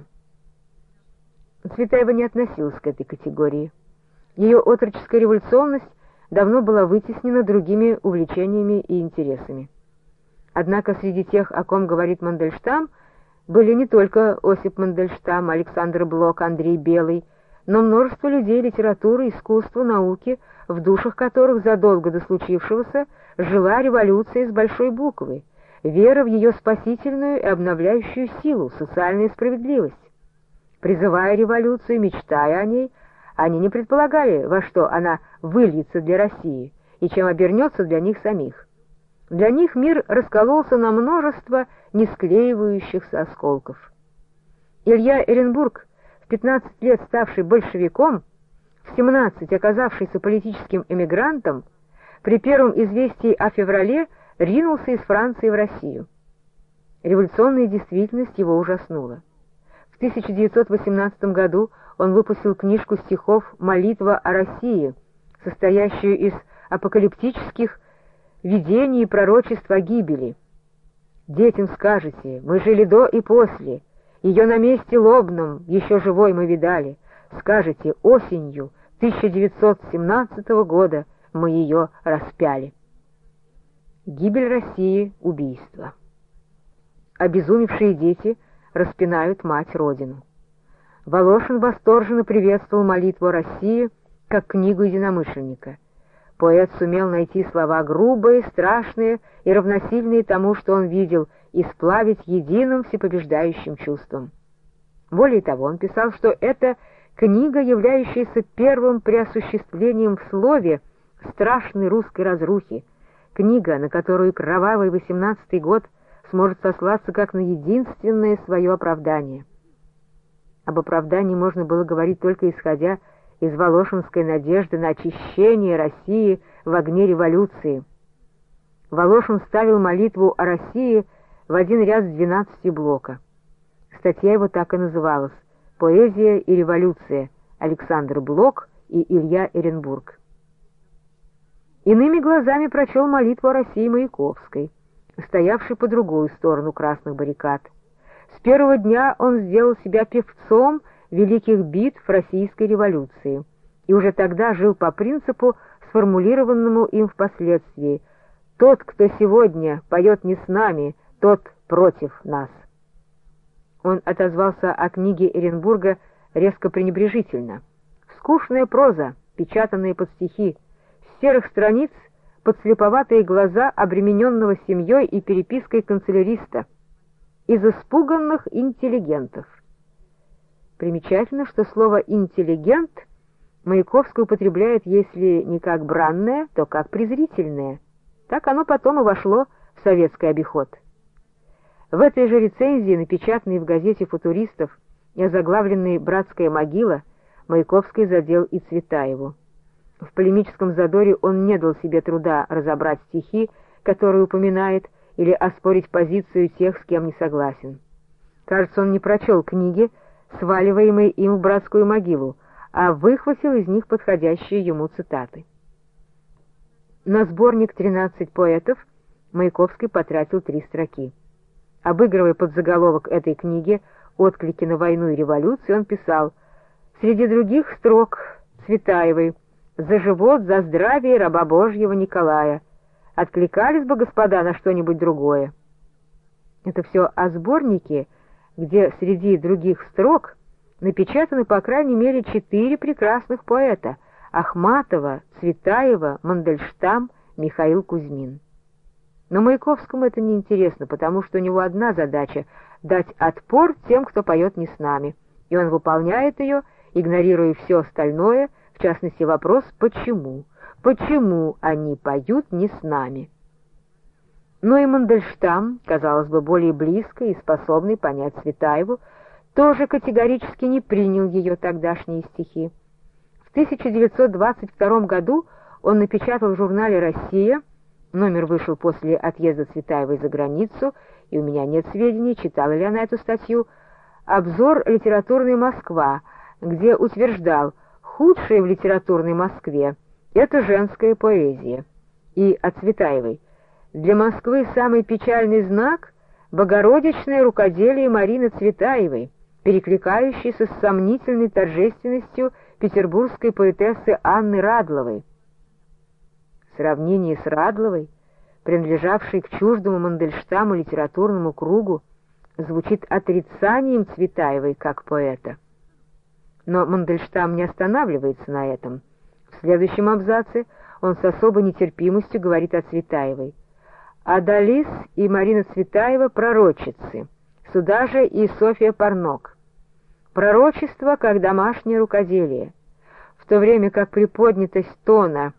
Цветаева не относилась к этой категории. Ее отроческая революционность давно была вытеснена другими увлечениями и интересами. Однако среди тех, о ком говорит Мандельштам, были не только Осип Мандельштам, Александр Блок, Андрей Белый, но множество людей литературы, искусства, науки, в душах которых задолго до случившегося жила революция с большой буквы, вера в ее спасительную и обновляющую силу, социальную справедливость. Призывая революцию, мечтая о ней, они не предполагали, во что она выльется для России и чем обернется для них самих. Для них мир раскололся на множество несклеивающихся осколков. Илья Эренбург, в пятнадцать лет ставший большевиком, в семнадцать оказавшийся политическим эмигрантом, при первом известии о феврале ринулся из Франции в Россию. Революционная действительность его ужаснула. В тысяча девятьсот восемнадцатом году он выпустил книжку стихов «Молитва о России», состоящую из апокалиптических видений и пророчеств о гибели. «Детям скажете, мы жили до и после, ее на месте лобном, еще живой мы видали. Скажете, осенью тысяча девятьсот семнадцатого года мы ее распяли». Гибель России — убийство. Обезумевшие дети распинают мать-родину. Волошин восторженно приветствовал молитву о России как книгу единомышленника. Поэт сумел найти слова грубые, страшные и равносильные тому, что он видел, и сплавить единым всепобеждающим чувством. Более того, он писал, что это книга, являющаяся первым преосуществлением в слове страшной русской разрухи, книга, на которую кровавый восемнадцатый год сможет сослаться как на единственное свое оправдание. Об оправдании можно было говорить только исходя из волошинской надежды на очищение России в огне революции. Волошин ставил молитву о России в один ряд с двенадцати блока. Статья его так и называлась «Поэзия и революция. Александр Блок и Илья Эренбург». Иными глазами прочел молитву о России Маяковской, стоявший по другую сторону красных баррикад. С первого дня он сделал себя певцом великих битв российской революции и уже тогда жил по принципу, сформулированному им впоследствии: «Тот, кто сегодня поет не с нами, тот против нас». Он отозвался о книге Эренбурга резко пренебрежительно. «Скучная проза, печатанная под стихи, с серых страниц подслеповатые глаза обремененного семьей и перепиской канцеляриста, из испуганных интеллигентов». Примечательно, что слово «интеллигент» Маяковский употребляет, если не как бранное, то как презрительное. Так оно потом и вошло в советский обиход. В этой же рецензии, напечатанной в газете «Футуристов» и озаглавленной «Братская могила», Маяковский задел и Цветаеву. В полемическом задоре он не дал себе труда разобрать стихи, которые упоминает, или оспорить позицию тех, с кем не согласен. Кажется, он не прочел книги, сваливаемые им в братскую могилу, а выхватил из них подходящие ему цитаты. На сборник «тринадцать поэтов» Маяковский потратил три строки. Обыгрывая подзаголовок этой книги «Отклики на войну и революцию», он писал: «Среди других строк Цветаевой «За живот, за здравие раба Божьего Николая». Откликались бы, господа, на что-нибудь другое». Это все о сборнике, где среди других строк напечатаны по крайней мере четыре прекрасных поэта: Ахматова, Цветаева, Мандельштам, Михаил Кузьмин. Но Маяковскому это не интересно, потому что у него одна задача — дать отпор тем, кто поет не с нами, и он выполняет ее, игнорируя все остальное, в частности вопрос «почему?». Почему они поют не с нами? Но и Мандельштам, казалось бы, более близкий и способный понять Цветаеву, тоже категорически не принял ее тогдашние стихи. В тысяча девятьсот двадцать втором году он напечатал в журнале «Россия», номер вышел после отъезда Цветаевой за границу, и у меня нет сведений, читала ли она эту статью, обзор «Литературной Москва», где утверждал: «Худшее в литературной Москве — это женская поэзия». И о Цветаевой: «Для Москвы самый печальный знак — богородичное рукоделие Марины Цветаевой, перекликающейся с сомнительной торжественностью петербургской поэтессы Анны Радловой». Сравнение с Радловой, принадлежавшей к чуждому Мандельштаму литературному кругу, звучит отрицанием Цветаевой как поэта. Но Мандельштам не останавливается на этом. В следующем абзаце он с особой нетерпимостью говорит о Цветаевой: «Адалис и Марина Цветаева — пророчицы, сюда же и Софья Парнок. Пророчество как домашнее рукоделие, в то время как приподнятость тона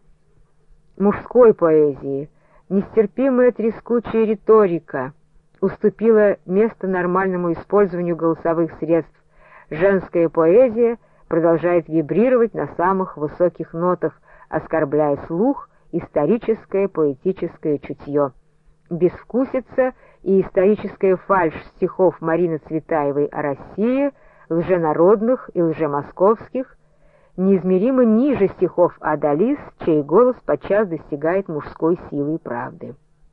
мужской поэзии, нестерпимая трескучая риторика уступила место нормальному использованию голосовых средств. Женская поэзия продолжает вибрировать на самых высоких нотах, оскорбляя слух, историческое поэтическое чутье. Безвкусица и историческая фальшь стихов Марины Цветаевой о России лженародных и лжемосковских, неизмеримо ниже стихов Адалис, чей голос подчас достигает мужской силы и правды.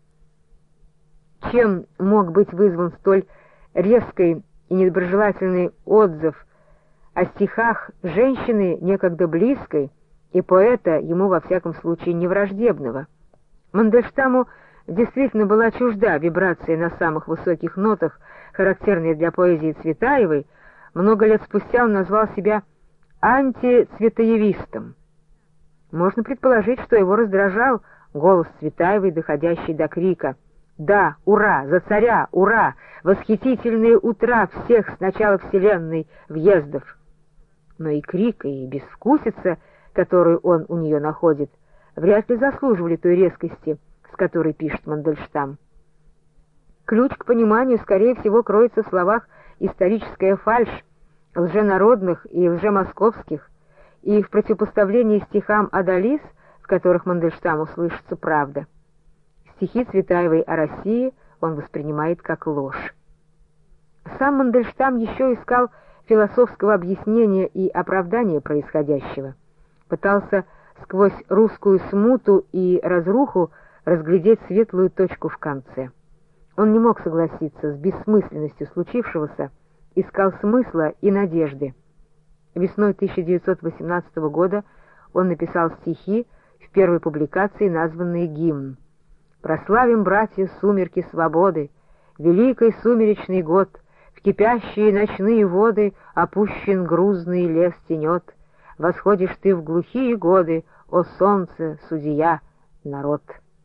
Чем мог быть вызван столь резкий и недоброжелательный отзыв о стихах женщины, некогда близкой, и поэта, ему во всяком случае не враждебного? Мандельштаму действительно была чужда вибрация на самых высоких нотах, характерные для поэзии Цветаевой. Много лет спустя он назвал себя антицветаевистом. Можно предположить, что его раздражал голос Цветаевой, доходящий до крика: «Да, ура! За царя! Ура! Восхитительные утра всех с начала вселенной въездов!» Но и крик, и безвкусица, которую он у нее находит, вряд ли заслуживали той резкости, с которой пишет Мандельштам. Ключ к пониманию, скорее всего, кроется в словах «историческая фальшь» лженародных и лжемосковских, и в противопоставлении стихам Адалис, в которых Мандельштаму слышится правда. Стихи Цветаевой о России он воспринимает как ложь. Сам Мандельштам еще искал философского объяснения и оправдания происходящего, пытался сквозь русскую смуту и разруху разглядеть светлую точку в конце. Он не мог согласиться с бессмысленностью случившегося, искал смысла и надежды. Весной тысяча девятьсот восемнадцатого года он написал стихи, в первой публикации названные «Гимн». «Прославим, братья, сумерки свободы, великий сумеречный год, в кипящие ночные воды опущен грузный лес тенет, восходишь ты в глухие годы, о солнце, судья, народ».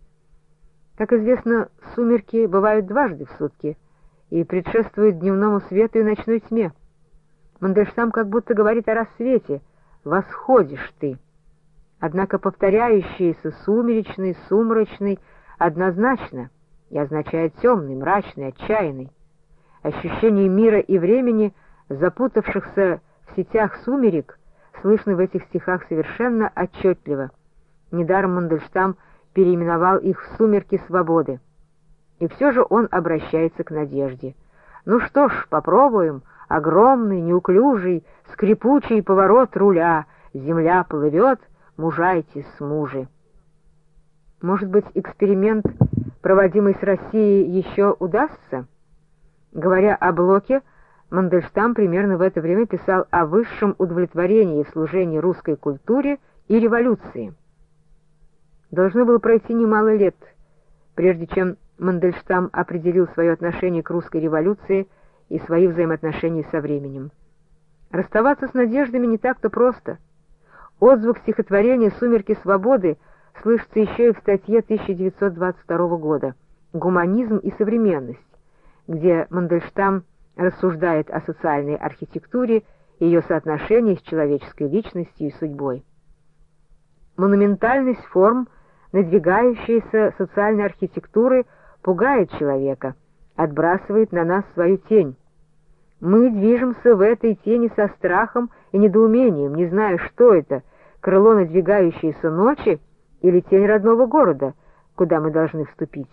Как известно, сумерки бывают дважды в сутки и предшествуют дневному свету и ночной тьме. Мандельштам как будто говорит о рассвете: «Восходишь ты». Однако повторяющийся сумеречный, сумрачный однозначно и означает темный, мрачный, отчаянный. Ощущение мира и времени, запутавшихся в сетях сумерек, слышно в этих стихах совершенно отчетливо. Недаром Мандельштам переименовал их в «Сумерки свободы». И все же он обращается к надежде. Ну что ж, попробуем. Огромный, неуклюжий, скрипучий поворот руля. Земля плывет, мужайтесь, мужи. Может быть, эксперимент, проводимый с Россией, еще удастся? Говоря о Блоке, Мандельштам примерно в это время писал о высшем удовлетворении в служении русской культуре и революции. Должно было пройти немало лет, прежде чем Мандельштам определил свое отношение к русской революции и свои взаимоотношения со временем. Расставаться с надеждами не так-то просто. Отзвук стихотворения «Сумерки свободы» слышится еще и в статье тысяча девятьсот двадцать второго года «Гуманизм и современность», где Мандельштам рассуждает о социальной архитектуре и ее соотношении с человеческой личностью и судьбой. Монументальность форм надвигающейся социальной архитектуры пугает человека, отбрасывает на нас свою тень. Мы движемся в этой тени со страхом и недоумением, не зная, что это, крыло надвигающейся ночи или тень родного города, куда мы должны вступить.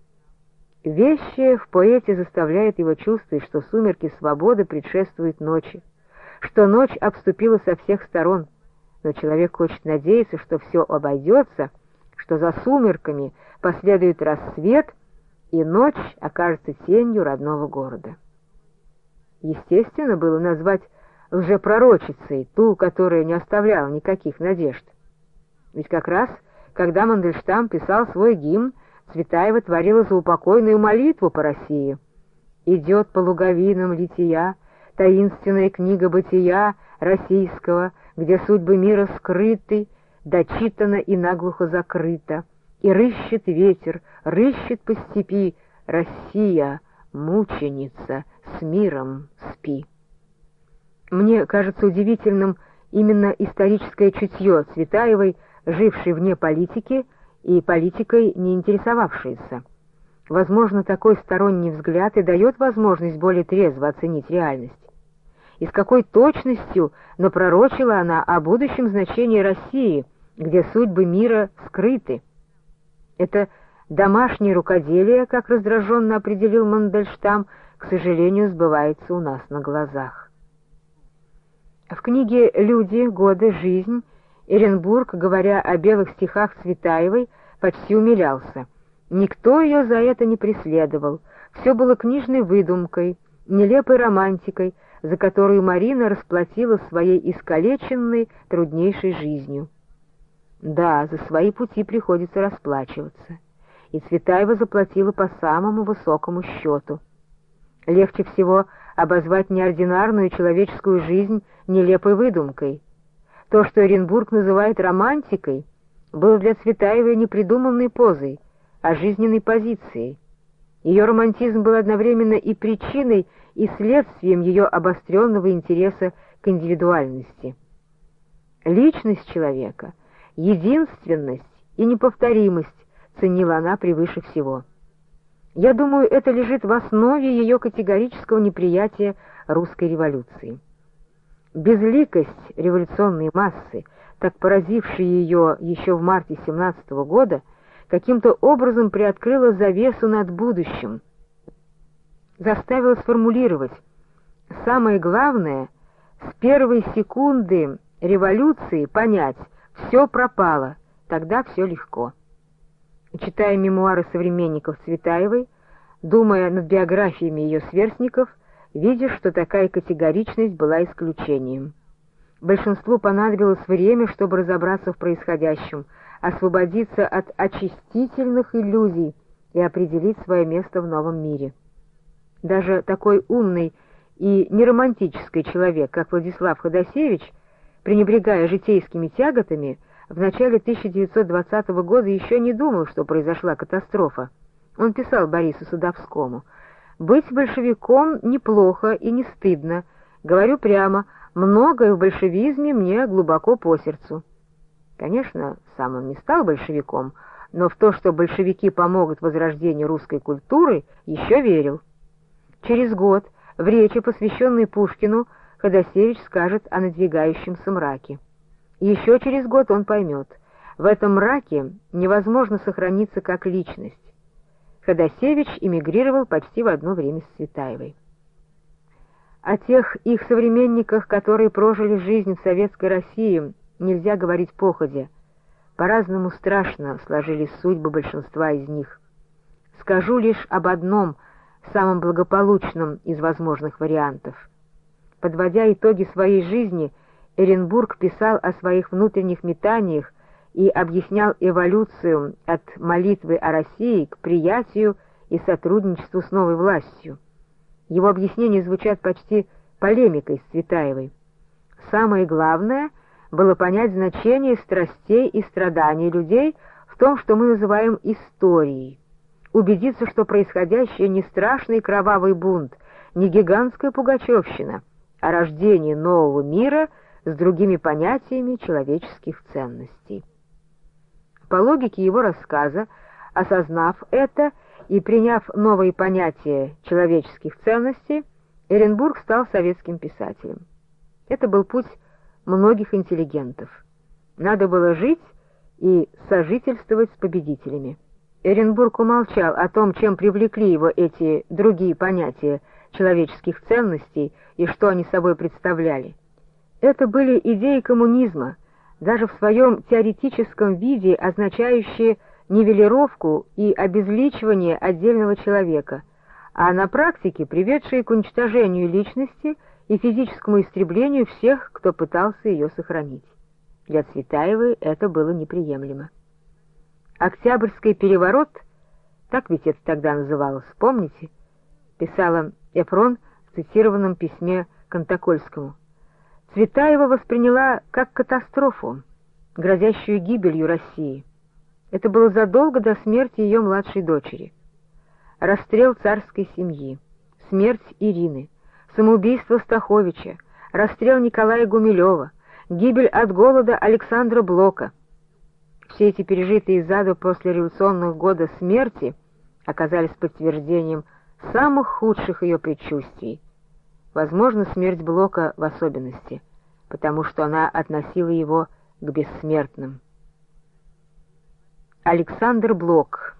Вещее в поэте заставляет его чувствовать, что сумерки свободы предшествуют ночи, что ночь обступила со всех сторон, но человек хочет надеяться, что все обойдется, что за сумерками последует рассвет, и ночь окажется тенью родного города. Естественно было назвать лжепророчицей ту, которая не оставляла никаких надежд. Ведь как раз, когда Мандельштам писал свой гимн, Цветаева творила заупокойную молитву по России. «Идет по луговинам лития, таинственная книга бытия российского, где судьбы мира скрыты, дочитана и наглухо закрыта, и рыщет ветер, рыщет по степи, Россия, мученица, с миром спи». Мне кажется удивительным именно историческое чутье Цветаевой, жившей вне политики и политикой не интересовавшейся. Возможно, такой сторонний взгляд и дает возможность более трезво оценить реальность. И с какой точностью напророчила она о будущем значении России, где судьбы мира скрыты. Это домашнее рукоделие, как раздраженно определил Мандельштам, к сожалению, сбывается у нас на глазах. В книге «Люди, годы, жизнь» Эренбург, говоря о белых стихах Цветаевой, почти умилялся. Никто ее за это не преследовал, все было книжной выдумкой, нелепой романтикой, за которую Марина расплатила своей искалеченной, труднейшей жизнью. Да, за свои пути приходится расплачиваться, и Цветаева заплатила по самому высокому счету. Легче всего обозвать неординарную человеческую жизнь нелепой выдумкой. То, что Эренбург называет романтикой, было для Цветаевой не придуманной позой, а жизненной позицией. Ее романтизм был одновременно и причиной, и следствием ее обостренного интереса к индивидуальности. Личность человека, единственность и неповторимость ценила она превыше всего. Я думаю, это лежит в основе ее категорического неприятия русской революции. Безликость революционной массы, так поразившей ее еще в марте семнадцатого года, каким-то образом приоткрыла завесу над будущим, заставила сформулировать: самое главное, с первой секунды революции понять: все пропало, тогда все легко. Читая мемуары современников Цветаевой, думая над биографиями ее сверстников, видишь, что такая категоричность была исключением. Большинству понадобилось время, чтобы разобраться в происходящем, освободиться от очистительных иллюзий и определить свое место в новом мире. Даже такой умный и неромантический человек, как Владислав Ходосевич, пренебрегая житейскими тяготами, в начале тысяча девятьсот двадцатого года еще не думал, что произошла катастрофа. Он писал Борису Садовскому: «Быть большевиком неплохо и не стыдно. Говорю прямо, многое в большевизме мне глубоко по сердцу». Конечно, сам он не стал большевиком, но в то, что большевики помогут возрождению русской культуры, еще верил. Через год в речи, посвященной Пушкину, Ходосевич скажет о надвигающемся мраке. Еще через год он поймет: в этом мраке невозможно сохраниться как личность. Ходосевич эмигрировал почти в одно время с Цветаевой. О тех их современниках, которые прожили жизнь в Советской России, нельзя говорить походя. По-разному страшно сложились судьбы большинства из них. Скажу лишь об одном, самом благополучном из возможных вариантов. Подводя итоги своей жизни, Эренбург писал о своих внутренних метаниях и объяснял эволюцию от молитвы о России к приятию и сотрудничеству с новой властью. Его объяснения звучат почти полемикой с Цветаевой. Самое главное было понять значение страстей и страданий людей в том, что мы называем историей, убедиться, что происходящее не страшный кровавый бунт, не гигантская пугачевщина, а рождение нового мира с другими понятиями человеческих ценностей. По логике его рассказа, осознав это и приняв новые понятия человеческих ценностей, Эренбург стал советским писателем. Это был путь многих интеллигентов. Надо было жить и сожительствовать с победителями. Эренбург умолчал о том, чем привлекли его эти другие понятия человеческих ценностей и что они собой представляли. Это были идеи коммунизма, даже в своем теоретическом виде означающие нивелировку и обезличивание отдельного человека, а на практике приведшие к уничтожению личности и физическому истреблению всех, кто пытался ее сохранить. Для Цветаевой это было неприемлемо. «Октябрьский переворот», так ведь это тогда называлось, помните, писала Эфрон в цитированном письме Кантокольскому, Цветаева восприняла как катастрофу, грозящую гибелью России. Это было задолго до смерти ее младшей дочери. Расстрел царской семьи, смерть Ирины, самоубийство Стаховича, расстрел Николая Гумилева, гибель от голода Александра Блока. Все эти пережитые из ада после революционных года смерти оказались подтверждением самых худших ее предчувствий. Возможно, смерть Блока в особенности, потому что она относила его к бессмертным. Александр Блок.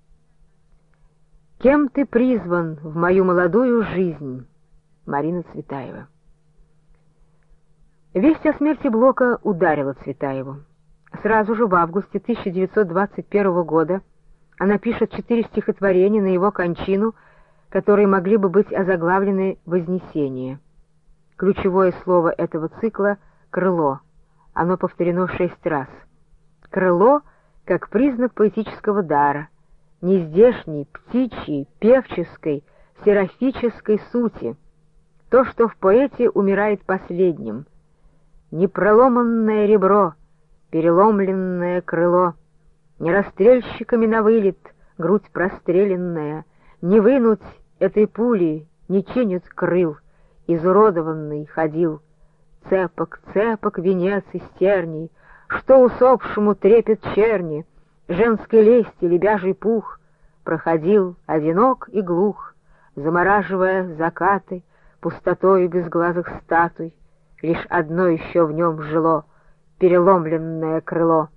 «Кем ты призван в мою молодую жизнь?» Марина Цветаева. Весть о смерти Блока ударила Цветаеву. Сразу же в августе тысяча девятьсот двадцать первого года она пишет четыре стихотворения на его кончину, которые могли бы быть озаглавлены «Вознесение». Ключевое слово этого цикла — «крыло». Оно повторено шесть раз. Крыло как признак поэтического дара, нездешней, птичьей, певческой, серафической сути, то, что в поэте умирает последним. Непроломанное ребро, переломленное крыло, не расстрельщиками на вылет, грудь простреленная, не вынуть этой пули, не чинит крыл, изуродованный ходил. Цепок, цепок венец из терней, что усопшему трепет черни, женской лести лебяжий пух, проходил одинок и глух, замораживая закаты, пустотою безглазых статуй, лишь одно еще в нем жило — переломленное крыло.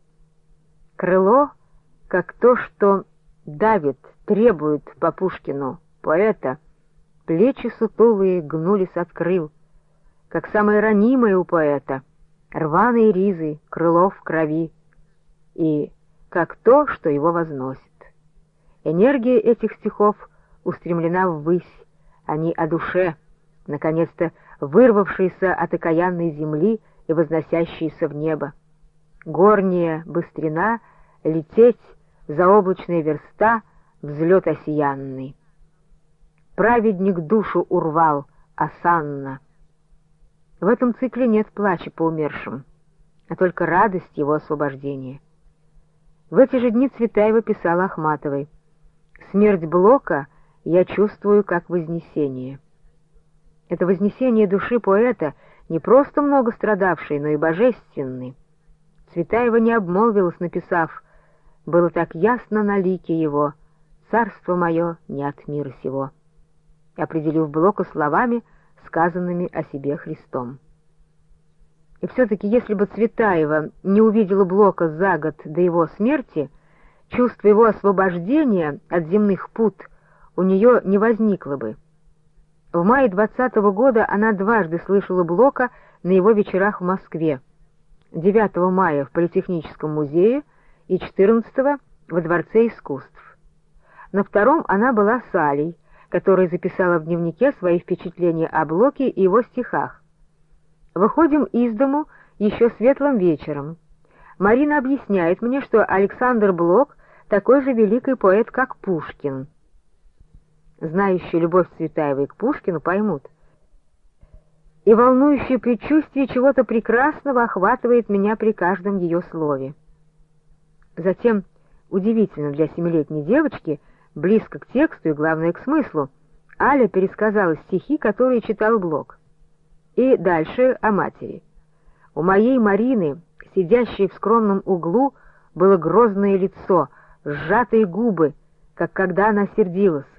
Крыло, как то, что давит, требует по Пушкину, поэта, плечи сутулые гнулись от крыл, как самое ранимое у поэта, рваные ризы, крыло в крови, и как то, что его возносит. Энергия этих стихов устремлена ввысь, они о душе, наконец-то вырвавшейся от окаянной земли и возносящейся в небо. Горняя быстрена, лететь, заоблачная верста, взлет осиянный. Праведник душу урвал, осанна. В этом цикле нет плача по умершим, а только радость его освобождения. В эти же дни Цветаева писала Ахматовой: «Смерть Блока я чувствую как вознесение». Это вознесение души поэта, не просто много страдавшей, но и божественной. Цветаева не обмолвилась, написав: «Было так ясно на лике его, царство мое не от мира сего», определив Блока словами, сказанными о себе Христом. И все-таки, если бы Цветаева не увидела Блока за год до его смерти, чувство его освобождения от земных пут у нее не возникло бы. В мае двадцатого года она дважды слышала Блока на его вечерах в Москве: девятого мая в Политехническом музее и четырнадцатого во Дворце искусств. На втором она была с Алей, которая записала в дневнике свои впечатления о Блоке и его стихах. Выходим из дому еще светлым вечером. Марина объясняет мне, что Александр Блок такой же великий поэт, как Пушкин. Знающие любовь Цветаевой к Пушкину поймут. И волнующее предчувствие чего-то прекрасного охватывает меня при каждом ее слове. Затем, удивительно для семилетней девочки, близко к тексту и, главное, к смыслу, Аля пересказала стихи, которые читал Блок. И дальше о матери. У моей Марины, сидящей в скромном углу, было грозное лицо, сжатые губы, как когда она сердилась.